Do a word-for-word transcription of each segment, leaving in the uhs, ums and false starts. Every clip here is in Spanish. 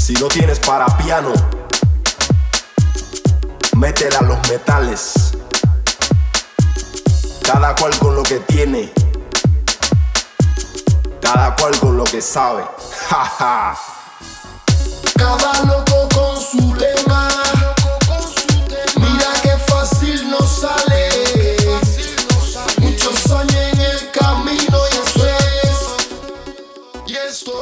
Si no tienes para piano, métele a los metales. Cada cual con lo que tiene, cada cual con lo que sabe. Ja, ja. Cada loco con su lema. Mira qué fácil nos sale. Muchos años en el camino y eso es. Y esto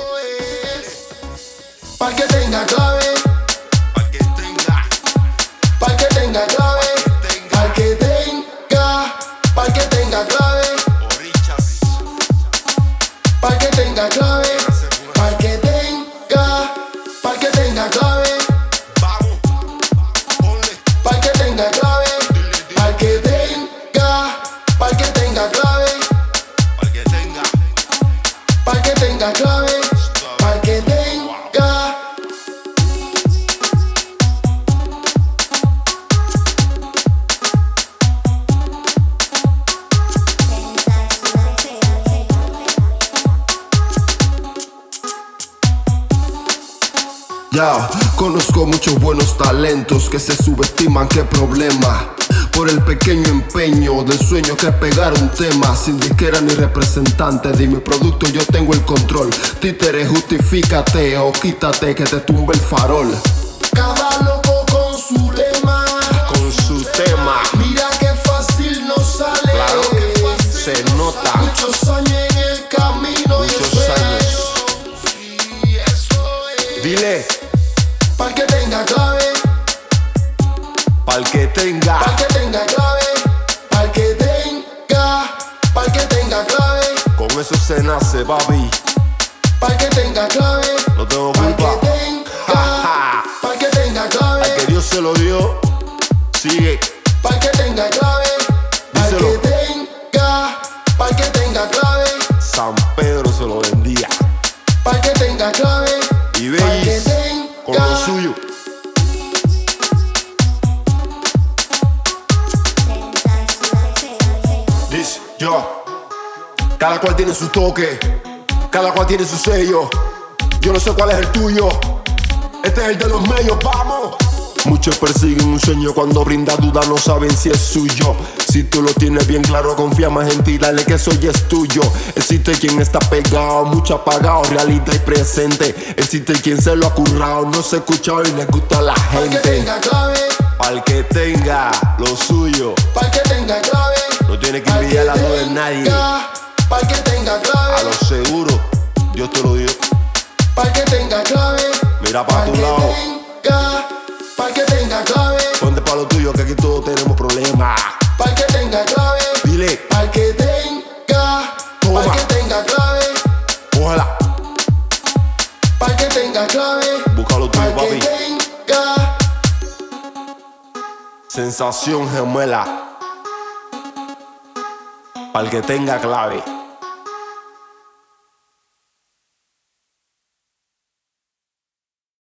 es para que tenga clave. Para que tenga, Para que tenga clave. Para que tenga. Para que tenga clave. Orichas. Para que tenga clave. Para que tenga. Para que tenga clave. Vamos, ponle. Para que tenga clave. Para que tenga. Para que tenga clave. Para que tenga, Para que tenga clave. Para que tenga. Ya, conozco muchos buenos talentos que se subestiman, qué problema. Por el pequeño empeño del sueño que es pegar un tema. Sin disquera ni representante de mi producto yo tengo el control. Títere, justifícate o quítate que te tumbe el farol. Cada loco con su lema. con su tema. Mira qué fácil nos sale. Claro que fácil. Se nota. Muchos años en el camino y Muchos eso años. es. Y eso es. Dile, Para que tenga clave. pa'l que tenga, Para que tenga clave. Para que tenga. Para que tenga clave. con eso se nace, papi. Para que tenga clave. No tengo Para que culpa. Ja, tenga. ja. Para que tenga clave. Al que Dios se lo dio, sigue. Para que tenga clave. Para Díselo. que tenga. Para que tenga clave. San Pedro se lo vendía. Para que tenga clave. Y Para que veis con lo tenga. suyo. Dice yo, cada cual tiene su toque, cada cual tiene su sello. Yo no sé cuál es el tuyo, este es el de los medios, vamos. Muchos persiguen un sueño, cuando brinda duda no saben si es suyo. Si tú lo tienes bien claro, confía más en ti, dale que eso ya es tuyo. Existe quien está pegado, mucho apagado, realidad y presente. Existe quien se lo ha currado, no se ha escuchado y le gusta a la Para que gente. tenga clave. Pa'l que tenga lo suyo, Para que tenga clave. no tiene que Para envidiar la que duda de nadie. tenga. Para que tenga A clave. lo seguro, Dios te lo dio. Para que tenga clave. Mira pa' Para tu que lado, tenga. Para que tenga clave. ponte pa' lo tuyo, que aquí todos tenemos problemas. Para que tenga clave. Dile, Para que tenga. Toma. Para que tenga clave. ojalá, Para que tenga clave. busca lo tuyo, Para que papi. tenga. Sensación gemela, pa'l que tenga clave.